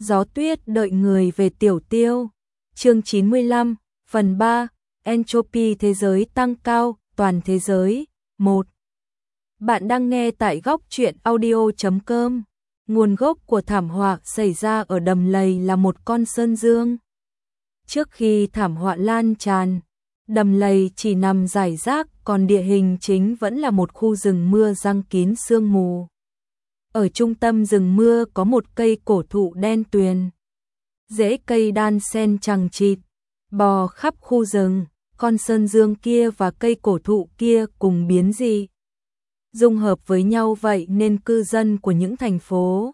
Gió tuyết đợi người về Tiểu Tiêu. Chương 95, phần 3, Entropy thế giới tăng cao, toàn thế giới. 1. Bạn đang nghe tại góc truyện audio.com. Nguồn gốc của thảm họa xảy ra ở Đầm Lầy là một con sơn dương. Trước khi thảm họa lan tràn, Đầm Lầy chỉ nằm rải rác, còn địa hình chính vẫn là một khu rừng mưa giăng kín sương mù. Ở trung tâm rừng mưa có một cây cổ thụ đen tuyền. Rễ cây đan xen chằng chịt, bò khắp khu rừng, con sơn dương kia và cây cổ thụ kia cùng biến dị. Dung hợp với nhau vậy nên cư dân của những thành phố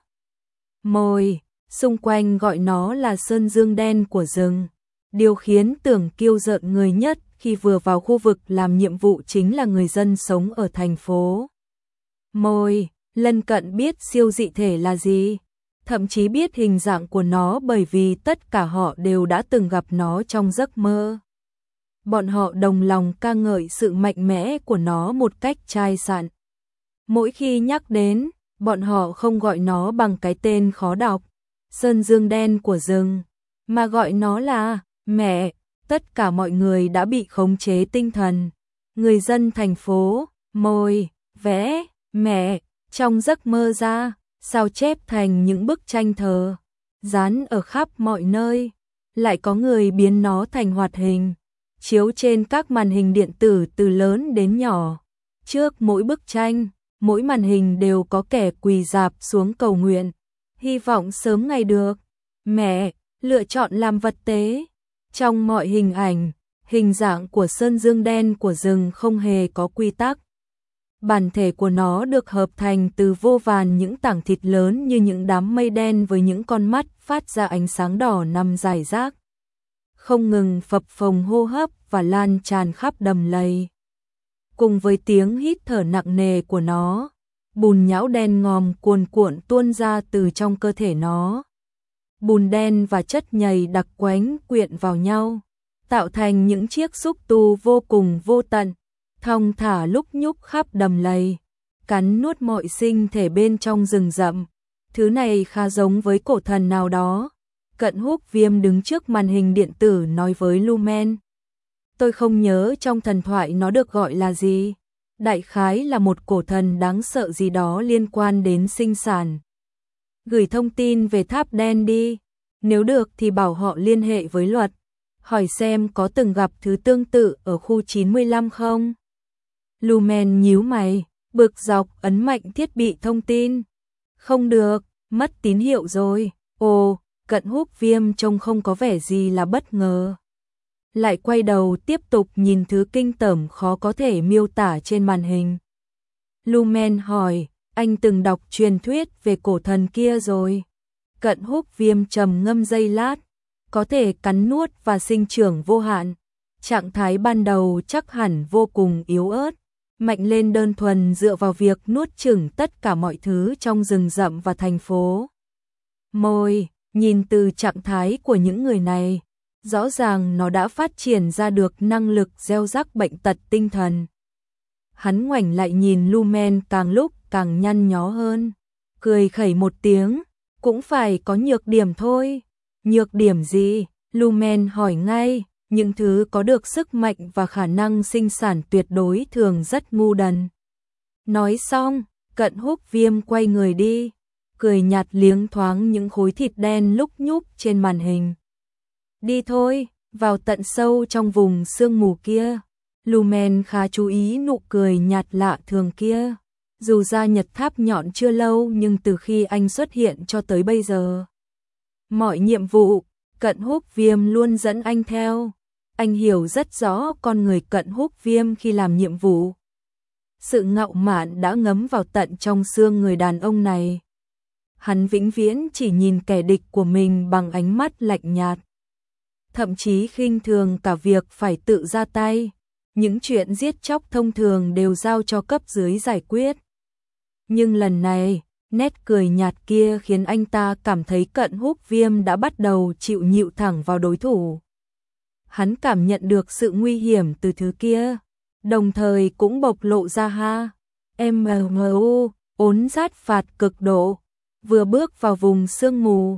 mồi xung quanh gọi nó là sơn dương đen của rừng. Điều khiến Tưởng kiêu rợn người nhất khi vừa vào khu vực làm nhiệm vụ chính là người dân sống ở thành phố mồi lân cận biết siêu dị thể là gì, thậm chí biết hình dạng của nó bởi vì tất cả họ đều đã từng gặp nó trong giấc mơ. Bọn họ đồng lòng ca ngợi sự mạnh mẽ của nó một cách chai sạn. Mỗi khi nhắc đến, bọn họ không gọi nó bằng cái tên khó đọc, sơn dương đen của rừng, mà gọi nó là mẹ. Tất cả mọi người đã bị khống chế tinh thần. Người dân thành phố mồi vẽ mẹ trong giấc mơ ra, sao chép thành những bức tranh thờ, dán ở khắp mọi nơi. Lại có người biến nó thành hoạt hình, chiếu trên các màn hình điện tử từ lớn đến nhỏ. Trước mỗi bức tranh, mỗi màn hình đều có kẻ quỳ rạp xuống cầu nguyện, hy vọng sớm ngày được mẹ lựa chọn làm vật tế. Trong mọi hình ảnh, hình dạng của sơn dương đen của rừng không hề có quy tắc. Bản thể của nó được hợp thành từ vô vàn những tảng thịt lớn như những đám mây đen với những con mắt phát ra ánh sáng đỏ nằm rải rác, không ngừng phập phồng hô hấp và lan tràn khắp Đầm Lầy. Cùng với tiếng hít thở nặng nề của nó, bùn nhão đen ngòm cuồn cuộn tuôn ra từ trong cơ thể nó. Bùn đen và chất nhầy đặc quánh quyện vào nhau, tạo thành những chiếc xúc tu vô cùng vô tận, thong thả lúc nhúc khắp Đầm Lầy, cắn nuốt mọi sinh thể bên trong rừng rậm. Thứ này khá giống với cổ thần nào đó. Cận Húc Viêm đứng trước màn hình điện tử nói với Lumen. Tôi không nhớ trong thần thoại nó được gọi là gì. Đại khái là một cổ thần đáng sợ gì đó liên quan đến sinh sản. Gửi thông tin về tháp đen đi. Nếu được thì bảo họ liên hệ với Luật, hỏi xem có từng gặp thứ tương tự ở khu 95 không. Lumen nhíu mày, bực dọc ấn mạnh thiết bị thông tin. Không được, mất tín hiệu rồi. Ồ, Cận Húc Viêm trông không có vẻ gì là bất ngờ. Lại quay đầu tiếp tục nhìn thứ kinh tởm khó có thể miêu tả trên màn hình. Lumen hỏi, anh từng đọc truyền thuyết về cổ thần kia rồi. Cận Húc Viêm trầm ngâm giây lát, có thể cắn nuốt và sinh trưởng vô hạn. Trạng thái ban đầu chắc hẳn vô cùng yếu ớt, mạnh lên đơn thuần dựa vào việc nuốt chửng tất cả mọi thứ trong rừng rậm và thành phố mồi. Nhìn từ trạng thái của những người này, rõ ràng nó đã phát triển ra được năng lực gieo rắc bệnh tật tinh thần. Hắn ngoảnh lại nhìn Lumen càng lúc càng nhăn nhó hơn, cười khẩy một tiếng, cũng phải có nhược điểm thôi. Nhược điểm gì? Lumen hỏi ngay. Những thứ có được sức mạnh và khả năng sinh sản tuyệt đối thường rất ngu đần. Nói xong, Cận Húc Viêm quay người đi, cười nhạt liếng thoáng những khối thịt đen lúc nhúc trên màn hình. Đi thôi, vào tận sâu trong vùng sương mù kia. Lumen khá chú ý nụ cười nhạt lạ thường kia. Dù ra nhật tháp nhọn chưa lâu nhưng từ khi anh xuất hiện cho tới bây giờ, mọi nhiệm vụ, Cận Húc Viêm luôn dẫn anh theo. Anh hiểu rất rõ con người Cận Húc Viêm khi làm nhiệm vụ. Sự ngạo mạn đã ngấm vào tận trong xương người đàn ông này. Hắn vĩnh viễn chỉ nhìn kẻ địch của mình bằng ánh mắt lạnh nhạt, thậm chí khinh thường cả việc phải tự ra tay. Những chuyện giết chóc thông thường đều giao cho cấp dưới giải quyết. Nhưng lần này, nét cười nhạt kia khiến anh ta cảm thấy Cận Húc Viêm đã bắt đầu chịu nhịu thẳng vào đối thủ. Hắn cảm nhận được sự nguy hiểm từ thứ kia, đồng thời cũng bộc lộ ra MMU, ốn sát phạt cực độ. Vừa bước vào vùng sương mù,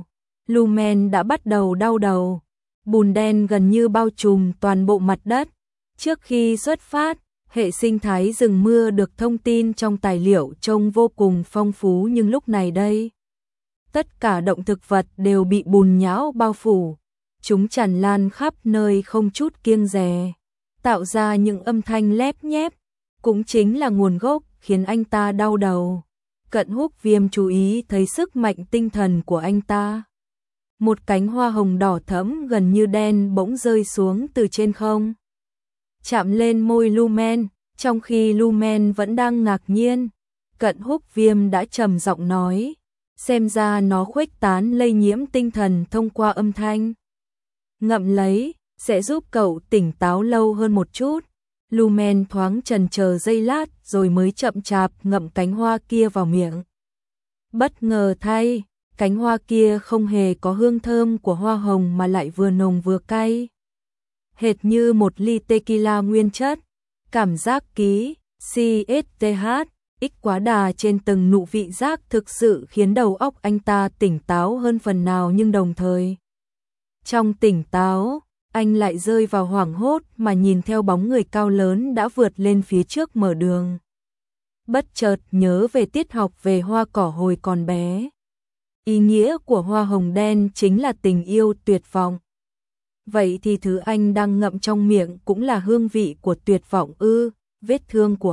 Lumen đã bắt đầu đau đầu. Bùn đen gần như bao trùm toàn bộ mặt đất. Trước khi xuất phát, hệ sinh thái rừng mưa được thông tin trong tài liệu trông vô cùng phong phú, nhưng lúc này đây, tất cả động thực vật đều bị bùn nhão bao phủ. Chúng tràn lan khắp nơi không chút kiêng dè, tạo ra những âm thanh lép nhép, cũng chính là nguồn gốc khiến anh ta đau đầu. Cận Húc Viêm chú ý thấy sức mạnh tinh thần của anh ta. Một cánh hoa hồng đỏ thẫm gần như đen bỗng rơi xuống từ trên không, chạm lên môi Lumen, trong khi Lumen vẫn đang ngạc nhiên. Cận Húc Viêm đã trầm giọng nói, xem ra nó khuếch tán lây nhiễm tinh thần thông qua âm thanh. Ngậm lấy, sẽ giúp cậu tỉnh táo lâu hơn một chút. Lumen thoáng chần chờ giây lát rồi mới chậm chạp ngậm cánh hoa kia vào miệng. Bất ngờ thay, cánh hoa kia không hề có hương thơm của hoa hồng mà lại vừa nồng vừa cay. Hệt như một ly tequila nguyên chất. Cảm giác ký CSTH X quá đà trên từng nụ vị giác thực sự khiến đầu óc anh ta tỉnh táo hơn phần nào, nhưng đồng thời trong tỉnh táo, anh lại rơi vào hoảng hốt mà nhìn theo bóng người cao lớn đã vượt lên phía trước mở đường. Bất chợt nhớ về tiết học về hoa cỏ hồi còn bé. Ý nghĩa của hoa hồng đen chính là tình yêu tuyệt vọng. Vậy thì thứ anh đang ngậm trong miệng cũng là hương vị của tuyệt vọng ư? Vết thương của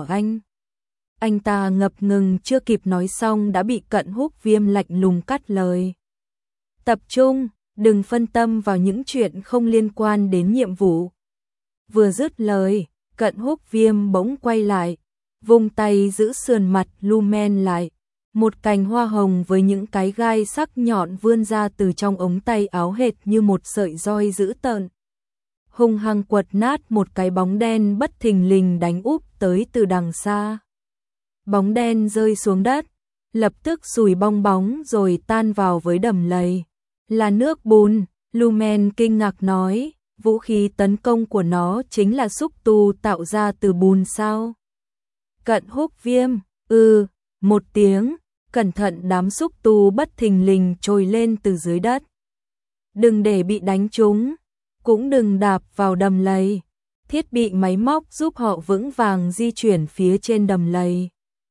anh ta ngập ngừng chưa kịp nói xong đã bị Cận Húc Viêm lạnh lùng cắt lời. Tập trung, đừng phân tâm vào những chuyện không liên quan đến nhiệm vụ. Vừa dứt lời, Cận Húc Viêm bỗng quay lại, vung tay giữ sườn mặt Lumen lại. Một cành hoa hồng với những cái gai sắc nhọn vươn ra từ trong ống tay áo hệt như một sợi roi dữ tợn. Hung hăng quật nát một cái bóng đen bất thình lình đánh úp tới từ đằng xa. Bóng đen rơi xuống đất, lập tức sùi bong bóng rồi tan vào với đầm lầy. Là nước bùn, Lumen kinh ngạc nói, vũ khí tấn công của nó chính là xúc tu tạo ra từ bùn sao? Cận Húc Viêm, một tiếng, cẩn thận đám xúc tu bất thình lình trồi lên từ dưới đất. Đừng để bị đánh trúng, cũng đừng đạp vào đầm lầy. Thiết bị máy móc giúp họ vững vàng di chuyển phía trên đầm lầy.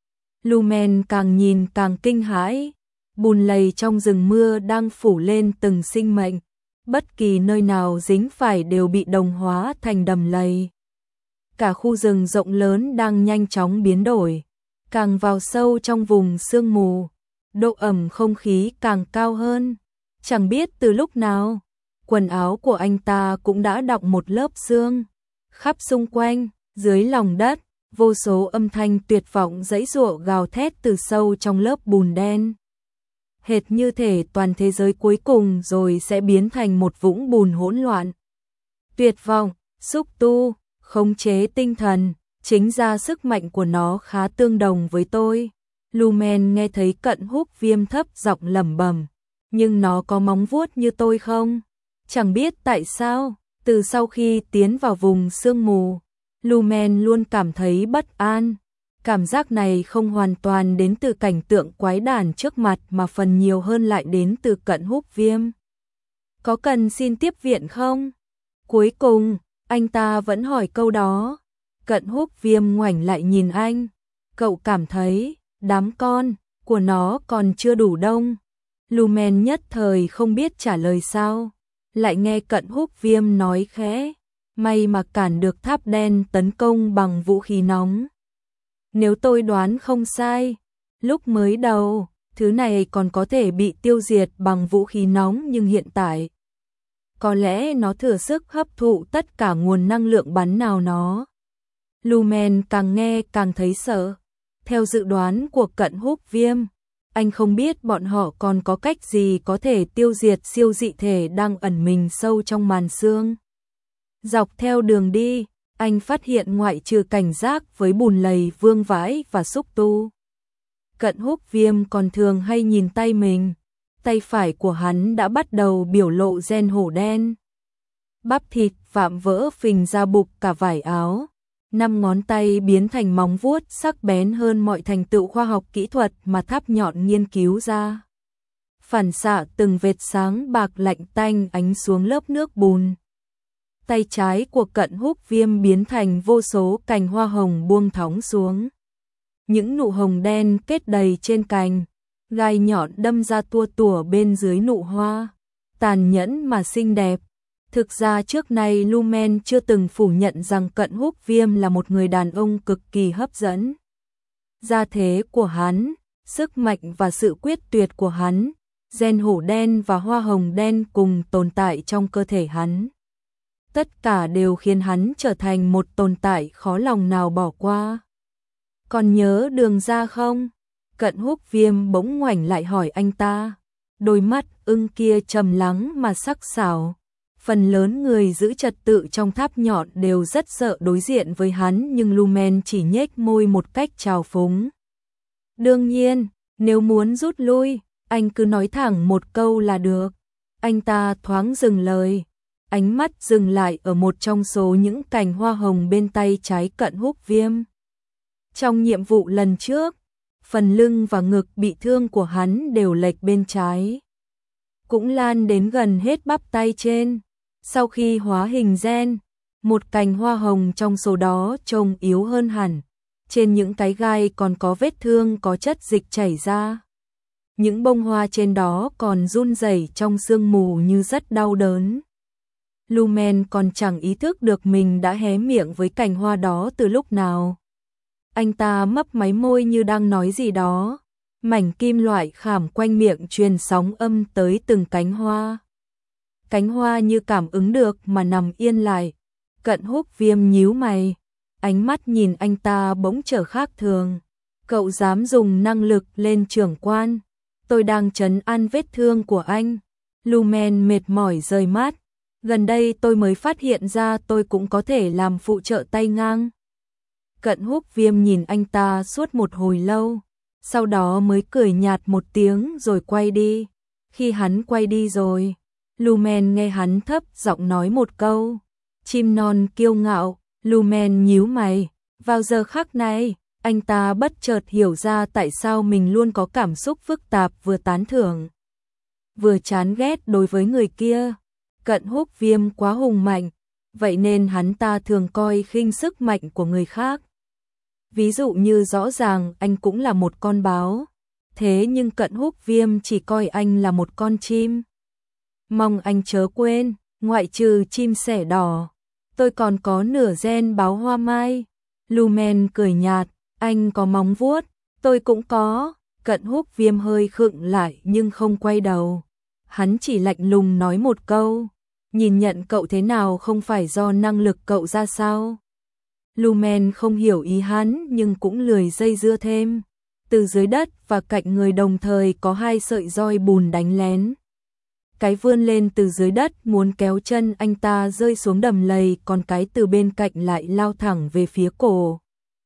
Lumen càng nhìn càng kinh hãi. Bùn lầy trong rừng mưa đang phủ lên từng sinh mệnh. Bất kỳ nơi nào dính phải đều bị đồng hóa thành đầm lầy. Cả khu rừng rộng lớn đang nhanh chóng biến đổi. Càng vào sâu trong vùng sương mù, độ ẩm không khí càng cao hơn. Chẳng biết từ lúc nào, quần áo của anh ta cũng đã đọng một lớp sương. Khắp xung quanh, dưới lòng đất, vô số âm thanh tuyệt vọng giãy giụa gào thét từ sâu trong lớp bùn đen. Hệt như thể toàn thế giới cuối cùng rồi sẽ biến thành một vũng bùn hỗn loạn. Tuyệt vọng, xúc tu, khống chế tinh thần, chính ra sức mạnh của nó khá tương đồng với tôi. Lumen nghe thấy Cận Húc Viêm thấp giọng lẩm bẩm, nhưng nó có móng vuốt như tôi không? Chẳng biết tại sao, từ sau khi tiến vào vùng sương mù, Lumen luôn cảm thấy bất an. Cảm giác này không hoàn toàn đến từ cảnh tượng quái đản trước mặt mà phần nhiều hơn lại đến từ Cận Húc Viêm. Có cần xin tiếp viện không? Cuối cùng, anh ta vẫn hỏi câu đó. Cận Húc Viêm ngoảnh lại nhìn anh. Cậu cảm thấy đám con của nó còn chưa đủ đông. Lumen nhất thời không biết trả lời sao. Lại nghe Cận Húc Viêm nói khẽ. May mà cản được tháp đen tấn công bằng vũ khí nóng. Nếu tôi đoán không sai, lúc mới đầu, thứ này còn có thể bị tiêu diệt bằng vũ khí nóng, nhưng hiện tại, có lẽ nó thừa sức hấp thụ tất cả nguồn năng lượng bắn nào nó. Lumen càng nghe càng thấy sợ. Theo dự đoán của Cận Húc Viêm, anh không biết bọn họ còn có cách gì có thể tiêu diệt siêu dị thể đang ẩn mình sâu trong màn sương. Dọc theo đường đi, anh phát hiện ngoại trừ cảnh giác với bùn lầy vương vãi và xúc tu, Cận Húc Viêm còn thường hay nhìn tay mình. Tay phải của hắn đã bắt đầu biểu lộ gen hổ đen. Bắp thịt vạm vỡ phình ra bục cả vải áo. 5 ngón tay biến thành móng vuốt sắc bén hơn mọi thành tựu khoa học kỹ thuật mà tháp nhọn nghiên cứu ra. phản xạ từng vệt sáng bạc lạnh tanh ánh xuống lớp nước bùn. Tay trái của Cận Húc Viêm biến thành vô số cành hoa hồng buông thõng xuống. Những nụ hồng đen kết đầy trên cành, gai nhọn đâm ra tua tủa bên dưới nụ hoa, tàn nhẫn mà xinh đẹp. Thực ra trước nay Lumen chưa từng phủ nhận rằng Cận Húc Viêm là một người đàn ông cực kỳ hấp dẫn. Gia thế của hắn, sức mạnh và sự quyết tuyệt của hắn, gen hổ đen và hoa hồng đen cùng tồn tại trong cơ thể hắn. Tất cả đều khiến hắn trở thành một tồn tại khó lòng nào bỏ qua. Còn nhớ Đường Gia không? Cận Húc Viêm bỗng ngoảnh lại hỏi anh ta. Đôi mắt ưng kia trầm lắng mà sắc sảo. Phần lớn người giữ trật tự trong tháp nhọn đều rất sợ đối diện với hắn, nhưng Lumen chỉ nhếch môi một cách trào phúng. Đương nhiên, nếu muốn rút lui, anh cứ nói thẳng một câu là được. Anh ta thoáng dừng lời, ánh mắt dừng lại ở một trong số những cành hoa hồng bên tay trái Cận Húc Viêm. Trong nhiệm vụ lần trước, phần lưng và ngực bị thương của hắn đều lệch bên trái, cũng lan đến gần hết bắp tay trên. Sau khi hóa hình gen, một cành hoa hồng trong số đó trông yếu hơn hẳn. Trên những cái gai còn có vết thương có chất dịch chảy ra. Những bông hoa trên đó còn run rẩy trong sương mù như rất đau đớn. Lumen còn chẳng ý thức được mình đã hé miệng với cành hoa đó từ lúc nào. Anh ta mấp máy môi như đang nói gì đó. Mảnh kim loại khảm quanh miệng truyền sóng âm tới từng cánh hoa. Cánh hoa như cảm ứng được mà nằm yên lại. Cận Húc Viêm nhíu mày, ánh mắt nhìn anh ta bỗng trở khác thường. Cậu dám dùng năng lực lên trưởng quan? Tôi đang trấn an vết thương của anh. Lumen mệt mỏi rời mắt. Gần đây tôi mới phát hiện ra tôi cũng có thể làm phụ trợ tay ngang. Cận Húc Viêm nhìn anh ta suốt một hồi lâu, sau đó mới cười nhạt một tiếng rồi quay đi. Khi hắn quay đi rồi, Lumen nghe hắn thấp giọng nói một câu. Chim non kiêu ngạo. Lumen nhíu mày. Vào giờ khắc này, anh ta bất chợt hiểu ra tại sao mình luôn có cảm xúc phức tạp, vừa tán thưởng, vừa chán ghét đối với người kia. Cận Húc Viêm quá hùng mạnh, vậy nên hắn ta thường coi khinh sức mạnh của người khác. Ví dụ như rõ ràng anh cũng là một con báo, thế nhưng Cận Húc Viêm chỉ coi anh là một con chim. Mong anh chớ quên, ngoại trừ chim sẻ đỏ, tôi còn có nửa gen báo hoa mai. Lumen cười nhạt, anh có móng vuốt, tôi cũng có. Cận Húc Viêm hơi khựng lại nhưng không quay đầu. Hắn chỉ lạnh lùng nói một câu, nhìn nhận cậu thế nào không phải do năng lực cậu ra sao. Lumen không hiểu ý hắn nhưng cũng lười dây dưa thêm. Từ dưới đất và cạnh người đồng thời có hai sợi roi bùn đánh lén. Cái vươn lên từ dưới đất muốn kéo chân anh ta rơi xuống đầm lầy, còn cái từ bên cạnh lại lao thẳng về phía cổ.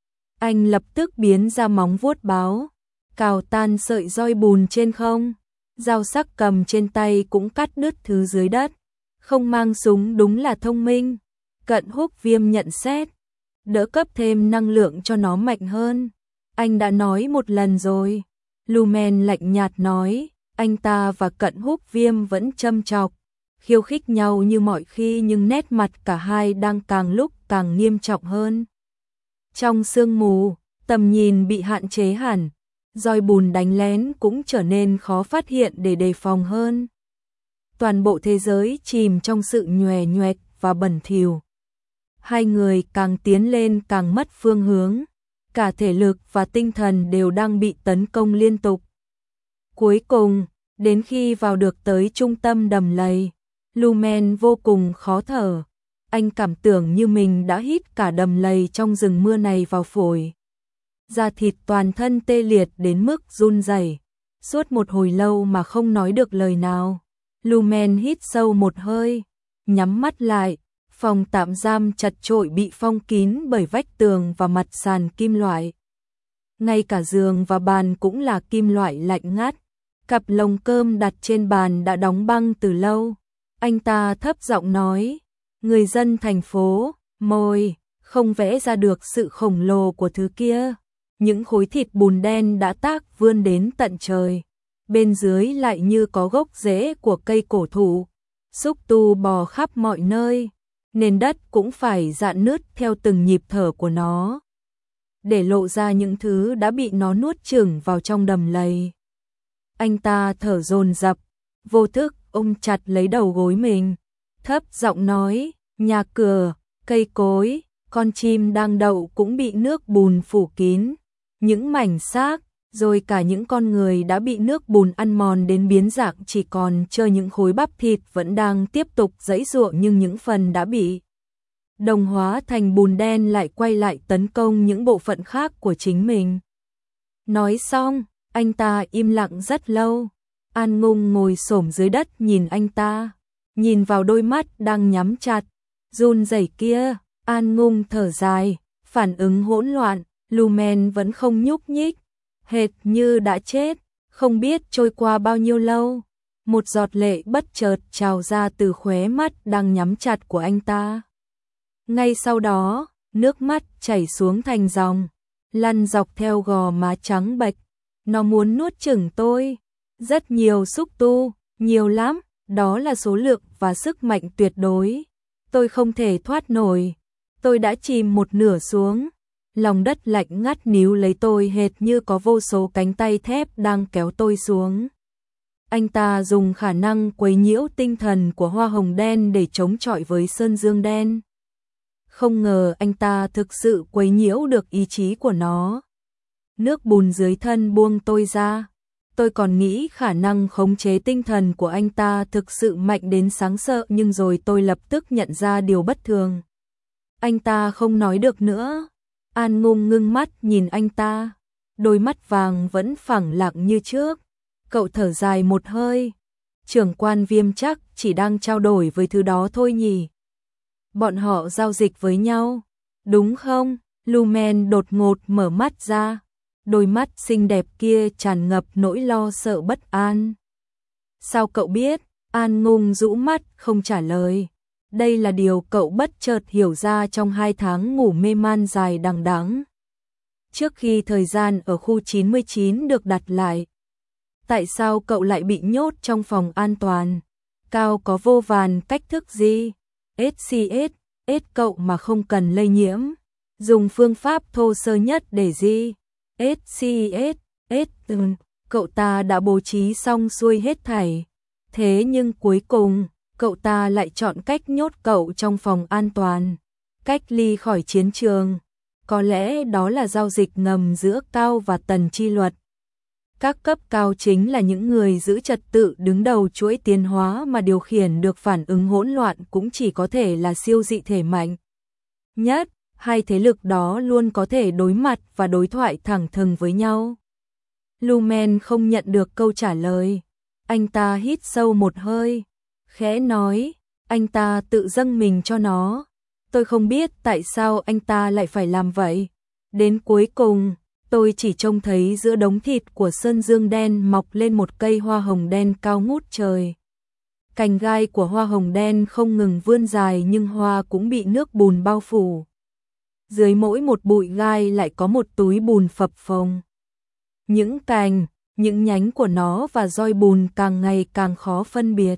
Anh lập tức biến ra móng vuốt báo, cào tan sợi roi bùn trên không. Dao sắc cầm trên tay cũng cắt đứt thứ dưới đất. Không mang súng đúng là thông minh. Cận Húc Viêm nhận xét, đỡ cấp thêm năng lượng cho nó mạnh hơn. Anh đã nói một lần rồi. Lumen lạnh nhạt nói. Anh ta và Cận Húc Viêm vẫn châm chọc, khiêu khích nhau như mọi khi, nhưng nét mặt cả hai đang càng lúc càng nghiêm trọng hơn. Trong sương mù, tầm nhìn bị hạn chế hẳn, roi bùn đánh lén cũng trở nên khó phát hiện để đề phòng hơn. Toàn bộ thế giới chìm trong sự nhòe nhoẹt và bẩn thỉu. Hai người càng tiến lên càng mất phương hướng, cả thể lực và tinh thần đều đang bị tấn công liên tục. Cuối cùng, đến khi vào được tới trung tâm đầm lầy, Lumen vô cùng khó thở. Anh cảm tưởng như mình đã hít cả đầm lầy trong rừng mưa này vào phổi. Da thịt toàn thân tê liệt đến mức run rẩy. Suốt một hồi lâu mà không nói được lời nào. Lumen hít sâu một hơi, nhắm mắt lại. Phòng tạm giam chật chội bị phong kín bởi vách tường và mặt sàn kim loại. Ngay cả giường và bàn cũng là kim loại lạnh ngắt. Cặp lồng cơm đặt trên bàn đã đóng băng từ lâu. Anh ta thấp giọng nói, người dân thành phố, môi, không vẽ ra được sự khổng lồ của thứ kia. Những khối thịt bùn đen đã tác vươn đến tận trời. bên dưới lại như có gốc rễ của cây cổ thụ, xúc tu bò khắp mọi nơi, nền đất cũng phải rạn nứt theo từng nhịp thở của nó, để lộ ra những thứ đã bị nó nuốt chửng vào trong đầm lầy. Anh ta thở dồn dập, vô thức ôm chặt lấy đầu gối mình, thấp giọng nói, nhà cửa, cây cối, con chim đang đậu cũng bị nước bùn phủ kín, những mảnh xác, rồi cả những con người đã bị nước bùn ăn mòn đến biến dạng, chỉ còn trơ những khối bắp thịt vẫn đang tiếp tục giãy giụa, nhưng những phần đã bị đồng hóa thành bùn đen lại quay lại tấn công những bộ phận khác của chính mình. Nói xong, anh ta im lặng rất lâu. An Ngung ngồi xổm dưới đất nhìn anh ta, nhìn vào đôi mắt đang nhắm chặt, run rẩy kia. An Ngung thở dài, phản ứng hỗn loạn, Lumen vẫn không nhúc nhích, hệt như đã chết. Không biết trôi qua bao nhiêu lâu, một giọt lệ bất chợt trào ra từ khóe mắt đang nhắm chặt của anh ta. Ngay sau đó, nước mắt chảy xuống thành dòng, lăn dọc theo gò má trắng bệch. Nó muốn nuốt chửng tôi. Rất nhiều xúc tu, nhiều lắm, đó là số lượng và sức mạnh tuyệt đối. Tôi không thể thoát nổi. Tôi đã chìm một nửa xuống. Lòng đất lạnh ngắt níu lấy tôi hệt như có vô số cánh tay thép đang kéo tôi xuống. Anh ta dùng khả năng quấy nhiễu tinh thần của hoa hồng đen để chống chọi với sơn dương đen. Không ngờ anh ta thực sự quấy nhiễu được ý chí của nó. Nước bùn dưới thân buông tôi ra. Tôi còn nghĩ khả năng khống chế tinh thần của anh ta thực sự mạnh đến đáng sợ, nhưng rồi tôi lập tức nhận ra điều bất thường. Anh ta không nói được nữa. An Ngung ngưng mắt nhìn anh ta, đôi mắt vàng vẫn phẳng lặng như trước. Cậu thở dài một hơi. Trưởng quan Viêm chắc chỉ đang trao đổi với thứ đó thôi nhỉ? Bọn họ giao dịch với nhau, đúng không? Lumen đột ngột mở mắt ra. Đôi mắt xinh đẹp kia tràn ngập nỗi lo sợ bất an. Sao cậu biết? An Ngung rũ mắt không trả lời. Đây là điều cậu bất chợt hiểu ra trong 2 tháng ngủ mê man dài đằng đẵng. Trước khi thời gian ở khu 99 được đặt lại. Tại sao cậu lại bị nhốt trong phòng an toàn? Cao có vô vàn cách thức gì? SCS, cậu mà không cần lây nhiễm. Dùng phương pháp thô sơ nhất để gì? SCS, cậu ta đã bố trí xong xuôi hết thảy. Thế nhưng cuối cùng, cậu ta lại chọn cách nhốt cậu trong phòng an toàn, cách ly khỏi chiến trường. Có lẽ đó là giao dịch ngầm giữa Cao và Tần Chi Luật. Các cấp cao chính là những người giữ trật tự đứng đầu chuỗi tiến hóa, mà điều khiển được phản ứng hỗn loạn cũng chỉ có thể là siêu dị thể mạnh nhất. Hai thế lực đó luôn có thể đối mặt và đối thoại thẳng thừng với nhau. Lumen không nhận được câu trả lời. Anh ta hít sâu một hơi, khẽ nói, anh ta tự dâng mình cho nó. Tôi không biết tại sao anh ta lại phải làm vậy. Đến cuối cùng, tôi chỉ trông thấy giữa đống thịt của sơn dương đen mọc lên một cây hoa hồng đen cao ngút trời. Cành gai của hoa hồng đen không ngừng vươn dài, nhưng hoa cũng bị nước bùn bao phủ. Dưới mỗi một bụi gai lại có một túi bùn phập phồng. Những cành, những nhánh của nó và roi bùn càng ngày càng khó phân biệt.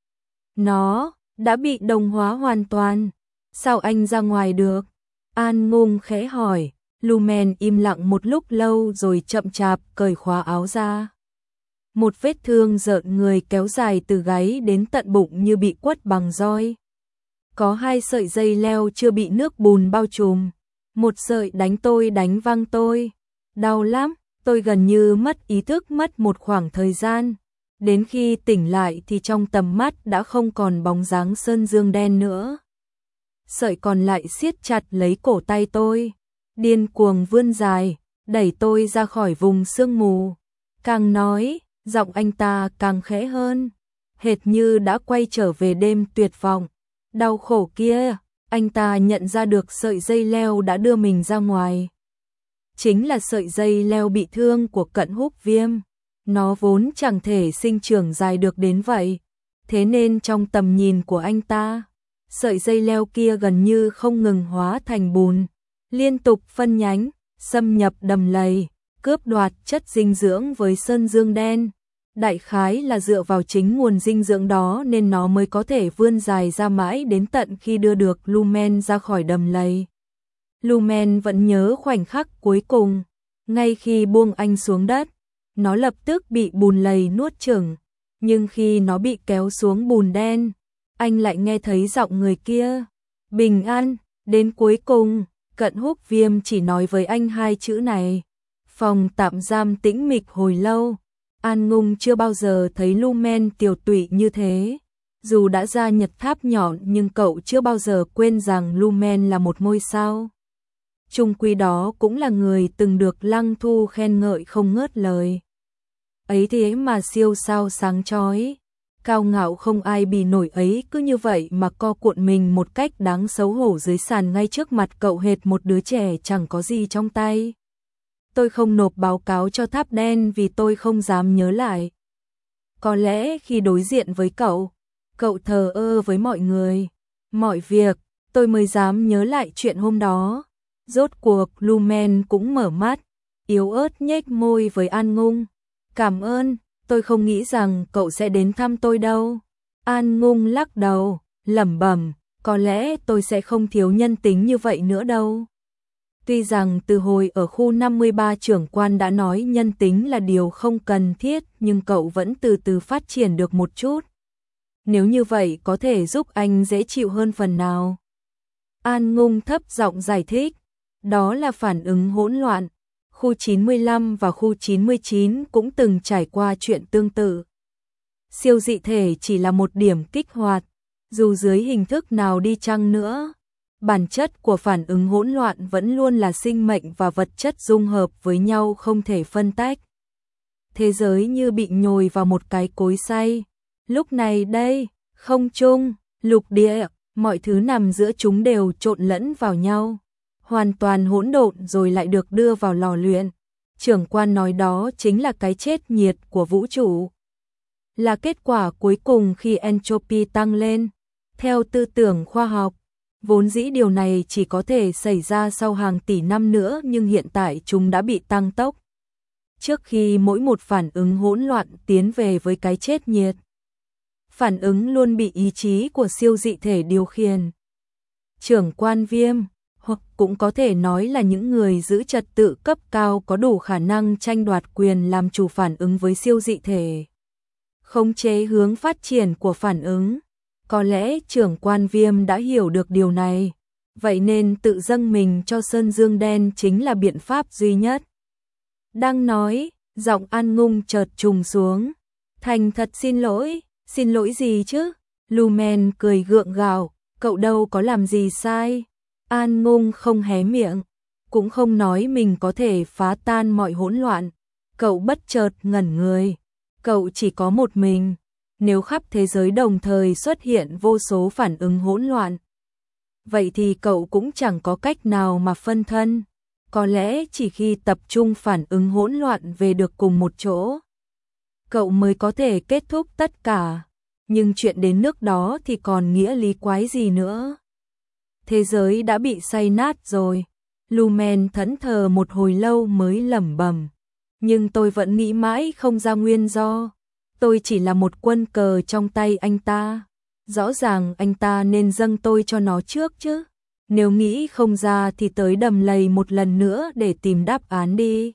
Nó đã bị đồng hóa hoàn toàn. Sao anh ra ngoài được? An Ngung khẽ hỏi. Lumen im lặng một lúc lâu rồi chậm chạp cởi khóa áo ra. Một vết thương rợn người kéo dài từ gáy đến tận bụng như bị quất bằng roi. Có 2 sợi dây leo chưa bị nước bùn bao trùm. Một sợi đánh văng tôi. Đau lắm, tôi gần như mất ý thức mất một khoảng thời gian. Đến khi tỉnh lại thì trong tầm mắt đã không còn bóng dáng sơn dương đen nữa. Sợi còn lại siết chặt lấy cổ tay tôi, điên cuồng vươn dài, đẩy tôi ra khỏi vùng sương mù. Càng nói, giọng anh ta càng khẽ hơn, hệt như đã quay trở về đêm tuyệt vọng, đau khổ kia. Anh ta nhận ra được sợi dây leo đã đưa mình ra ngoài. Chính là sợi dây leo bị thương của Cận Húc Viêm. Nó vốn chẳng thể sinh trưởng dài được đến vậy. Thế nên trong tầm nhìn của anh ta, sợi dây leo kia gần như không ngừng hóa thành bùn, liên tục phân nhánh, xâm nhập đầm lầy, cướp đoạt chất dinh dưỡng với sơn dương đen. Đại khái là dựa vào chính nguồn dinh dưỡng đó nên nó mới có thể vươn dài ra mãi đến tận khi đưa được Lumen ra khỏi đầm lầy. Lumen vẫn nhớ khoảnh khắc cuối cùng, ngay khi buông anh xuống đất, nó lập tức bị bùn lầy nuốt chửng, nhưng khi nó bị kéo xuống bùn đen, anh lại nghe thấy giọng người kia, bình an, đến cuối cùng, Cận Húc Viêm chỉ nói với anh hai chữ này. Phòng tạm giam tĩnh mịch hồi lâu, An Ngung chưa bao giờ thấy Lumen tiều tụy như thế. Dù đã ra nhật tháp nhọn nhưng cậu chưa bao giờ quên rằng Lumen là một ngôi sao. Chung quy đó cũng là người từng được Lăng Thu khen ngợi không ngớt lời. Ấy thế mà siêu sao sáng chói, cao ngạo không ai bì nổi ấy cứ như vậy mà co cuộn mình một cách đáng xấu hổ dưới sàn ngay trước mặt cậu hệt một đứa trẻ chẳng có gì trong tay. Tôi không nộp báo cáo cho Tháp Đen vì tôi không dám nhớ lại. Có lẽ khi đối diện với cậu thờ ơ với mọi người, mọi việc, tôi mới dám nhớ lại chuyện hôm đó. Rốt cuộc Lumen cũng mở mắt, yếu ớt nhếch môi với An Ngung. Cảm ơn, tôi không nghĩ rằng cậu sẽ đến thăm tôi đâu. An Ngung lắc đầu, lẩm bẩm, có lẽ tôi sẽ không thiếu nhân tính như vậy nữa đâu. Tuy rằng từ hồi ở khu 53 trưởng quan đã nói nhân tính là điều không cần thiết, nhưng cậu vẫn từ từ phát triển được một chút. Nếu như vậy có thể giúp anh dễ chịu hơn phần nào. An Ngung thấp giọng giải thích, đó là phản ứng hỗn loạn. Khu 95 và khu 99 cũng từng trải qua chuyện tương tự. Siêu dị thể chỉ là một điểm kích hoạt, dù dưới hình thức nào đi chăng nữa. Bản chất của phản ứng hỗn loạn vẫn luôn là sinh mệnh và vật chất dung hợp với nhau không thể phân tách. Thế giới như bị nhồi vào một cái cối xay. Lúc này đây, không trung, lục địa, mọi thứ nằm giữa chúng đều trộn lẫn vào nhau. Hoàn toàn hỗn độn rồi lại được đưa vào lò luyện. Trưởng quan nói đó chính là cái chết nhiệt của vũ trụ. Là kết quả cuối cùng khi entropy tăng lên. Theo tư tưởng khoa học, vốn dĩ điều này chỉ có thể xảy ra sau hàng tỷ năm nữa nhưng hiện tại chúng đã bị tăng tốc. Trước khi mỗi một phản ứng hỗn loạn tiến về với cái chết nhiệt, phản ứng luôn bị ý chí của siêu dị thể điều khiển. Trưởng quan Viêm, hoặc cũng có thể nói là những người giữ trật tự cấp cao có đủ khả năng tranh đoạt quyền làm chủ phản ứng với siêu dị thể. Khống chế hướng phát triển của phản ứng. Có lẽ trưởng quan Viêm đã hiểu được điều này, vậy nên tự dâng mình cho Sơn Dương Đen chính là biện pháp duy nhất. Đang nói, giọng An Ngung chợt trùng xuống. Thành thật xin lỗi gì chứ? Lumen cười gượng gạo, cậu đâu có làm gì sai. An Ngung không hé miệng, cũng không nói mình có thể phá tan mọi hỗn loạn. Cậu bất chợt ngẩn người, cậu chỉ có một mình. Nếu khắp thế giới đồng thời xuất hiện vô số phản ứng hỗn loạn, vậy thì cậu cũng chẳng có cách nào mà phân thân. Có lẽ chỉ khi tập trung phản ứng hỗn loạn về được cùng một chỗ, cậu mới có thể kết thúc tất cả. Nhưng chuyện đến nước đó thì còn nghĩa lý quái gì nữa. Thế giới đã bị xay nát rồi. Lumen thẫn thờ một hồi lâu mới lẩm bẩm. Nhưng tôi vẫn nghĩ mãi không ra nguyên do. Tôi chỉ là một quân cờ trong tay anh ta. Rõ ràng anh ta nên dâng tôi cho nó trước chứ. Nếu nghĩ không ra thì tới đầm lầy một lần nữa để tìm đáp án đi.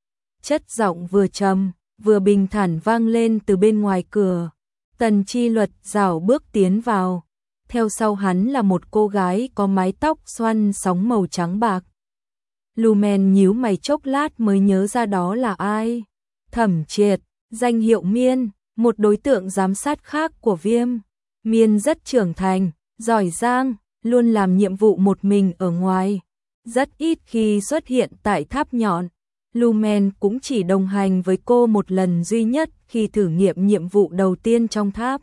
Chất giọng vừa trầm, vừa bình thản vang lên từ bên ngoài cửa. Tần Chi Luật rảo bước tiến vào. Theo sau hắn là một cô gái có mái tóc xoăn sóng màu trắng bạc. Lumen nhíu mày chốc lát mới nhớ ra đó là ai. Thẩm Triệt, danh hiệu Miên, một đối tượng giám sát khác của Viêm. Miên rất trưởng thành, giỏi giang, luôn làm nhiệm vụ một mình ở ngoài. Rất ít khi xuất hiện tại tháp nhọn. Lumen cũng chỉ đồng hành với cô một lần duy nhất khi thử nghiệm nhiệm vụ đầu tiên trong tháp.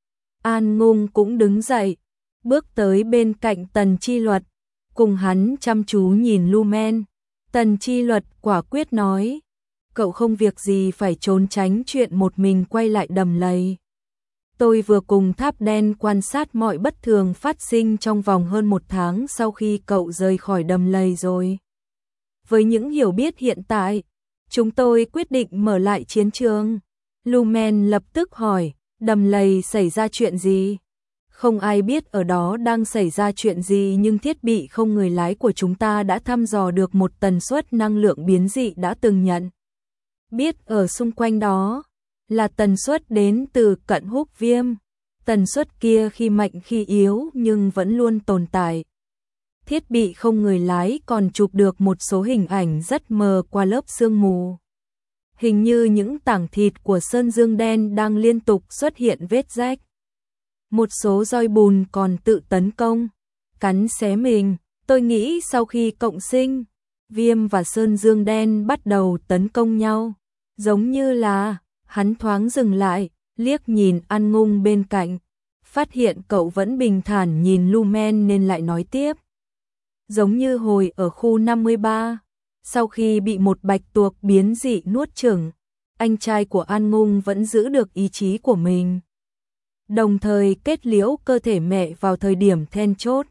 An Ngung cũng đứng dậy, bước tới bên cạnh Tần Chi Luật, cùng hắn chăm chú nhìn Lumen. Tần Chi Luật quả quyết nói, cậu không việc gì phải trốn tránh chuyện một mình quay lại đầm lầy. Tôi vừa cùng Tháp Đen quan sát mọi bất thường phát sinh trong vòng hơn 1 tháng sau khi cậu rời khỏi đầm lầy rồi. Với những hiểu biết hiện tại, chúng tôi quyết định mở lại chiến trường. Lumen lập tức hỏi, Đầm Lầy xảy ra chuyện gì? Không ai biết ở đó đang xảy ra chuyện gì, nhưng thiết bị không người lái của chúng ta đã thăm dò được một tần suất năng lượng biến dị đã từng nhận biết ở xung quanh đó, là tần suất đến từ cận húc viêm. Tần suất kia khi mạnh khi yếu nhưng vẫn luôn tồn tại. Thiết bị không người lái còn chụp được một số hình ảnh rất mờ qua lớp sương mù. Hình như những tảng thịt của sơn dương đen đang liên tục xuất hiện vết rách. Một số roi bùn còn tự tấn công, cắn xé mình. Tôi nghĩ sau khi cộng sinh, viêm và sơn dương đen bắt đầu tấn công nhau. Giống như là, hắn thoáng dừng lại, liếc nhìn An Ngung bên cạnh. Phát hiện cậu vẫn bình thản nhìn Lumen nên lại nói tiếp. Giống như hồi ở khu 53, sau khi bị một bạch tuộc biến dị nuốt chửng, anh trai của An Ngung vẫn giữ được ý chí của mình, đồng thời kết liễu cơ thể mẹ vào thời điểm then chốt.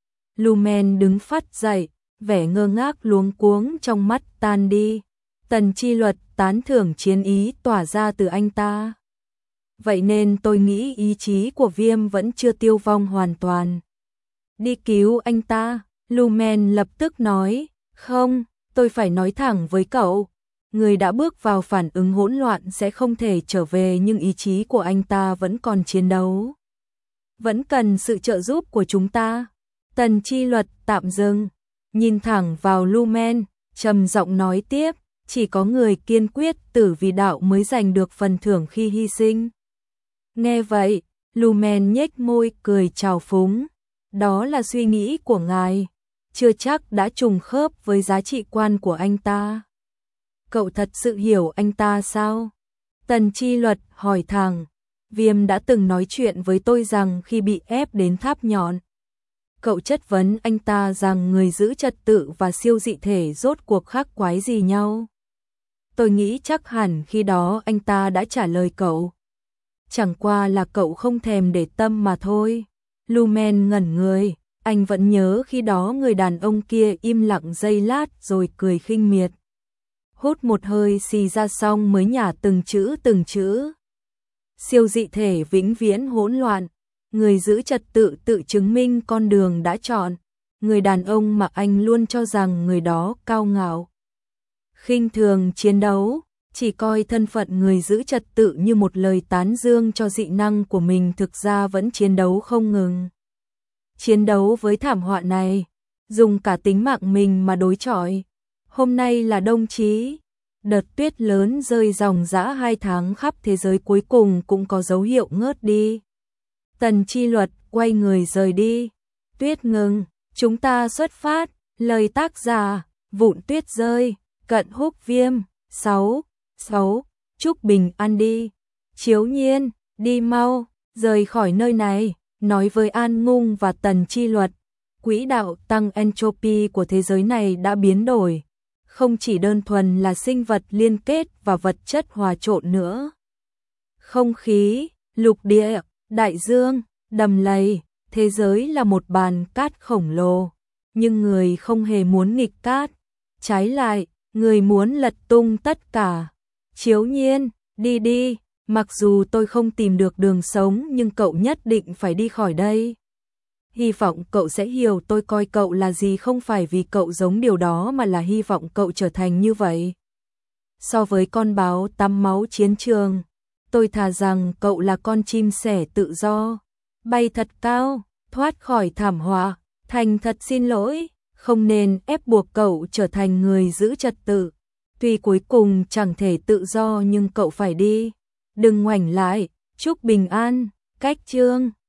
Lumen đứng phắt dậy, vẻ ngơ ngác luống cuống trong mắt tan đi. Tần Chi Luật tán thưởng chiến ý tỏa ra từ anh ta. Vậy nên tôi nghĩ ý chí của Viêm vẫn chưa tiêu vong hoàn toàn. Đi cứu anh ta, Lumen lập tức nói, không, tôi phải nói thẳng với cậu. Người đã bước vào phản ứng hỗn loạn sẽ không thể trở về, nhưng ý chí của anh ta vẫn còn chiến đấu. Vẫn cần sự trợ giúp của chúng ta. Tần Chi Luật tạm dừng, nhìn thẳng vào Lumen, trầm giọng nói tiếp, chỉ có người kiên quyết tử vì đạo mới giành được phần thưởng khi hy sinh. Nghe vậy, Lumen nhếch môi cười trào phúng, đó là suy nghĩ của ngài, chưa chắc đã trùng khớp với giá trị quan của anh ta. Cậu thật sự hiểu anh ta sao? Tần Chi Luật hỏi thẳng. Viêm đã từng nói chuyện với tôi rằng khi bị ép đến tháp nhọn, cậu chất vấn anh ta rằng người giữ trật tự và siêu dị thể rốt cuộc khác quái gì nhau. Tôi nghĩ chắc hẳn khi đó anh ta đã trả lời cậu. Chẳng qua là cậu không thèm để tâm mà thôi. Lumen ngẩn người, anh vẫn nhớ khi đó người đàn ông kia im lặng giây lát rồi cười khinh miệt. Hút một hơi xì ra xong mới nhả từng chữ. Siêu dị thể vĩnh viễn hỗn loạn, người giữ trật tự tự chứng minh con đường đã chọn, người đàn ông mà anh luôn cho rằng người đó cao ngạo, khinh thường chiến đấu, chỉ coi thân phận người giữ trật tự như một lời tán dương cho dị năng của mình, thực ra vẫn chiến đấu không ngừng. Chiến đấu với thảm họa này, dùng cả tính mạng mình mà đối chọi. Hôm nay là Đông Chí, đợt tuyết lớn rơi ròng rã 2 tháng khắp thế giới cuối cùng cũng có dấu hiệu ngớt đi. Tần Chi Luật quay người rời đi. Tuyết ngừng, chúng ta xuất phát. Lời tác giả, vụn tuyết rơi, cận húc viêm. 6. Chúc bình an đi. Chiếu Nhiên, đi mau, rời khỏi nơi này. Nói với An Ngung và Tần Chi Luật, quỹ đạo tăng entropy của thế giới này đã biến đổi. Không chỉ đơn thuần là sinh vật liên kết và vật chất hòa trộn nữa. Không khí, lục địa, đại dương, đầm lầy, thế giới là một bàn cát khổng lồ. Nhưng người không hề muốn nghịch cát. Trái lại, người muốn lật tung tất cả. Chiếu Nhiên, đi đi, mặc dù tôi không tìm được đường sống nhưng cậu nhất định phải đi khỏi đây. Hy vọng cậu sẽ hiểu tôi coi cậu là gì, không phải vì cậu giống điều đó mà là hy vọng cậu trở thành như vậy. So với con báo tắm máu chiến trường, tôi thà rằng cậu là con chim sẻ tự do, bay thật cao, thoát khỏi thảm họa. Thành thật xin lỗi, không nên ép buộc cậu trở thành người giữ trật tự. Tuy cuối cùng chẳng thể tự do nhưng cậu phải đi. Đừng ngoảnh lại, chúc bình an, cách chương.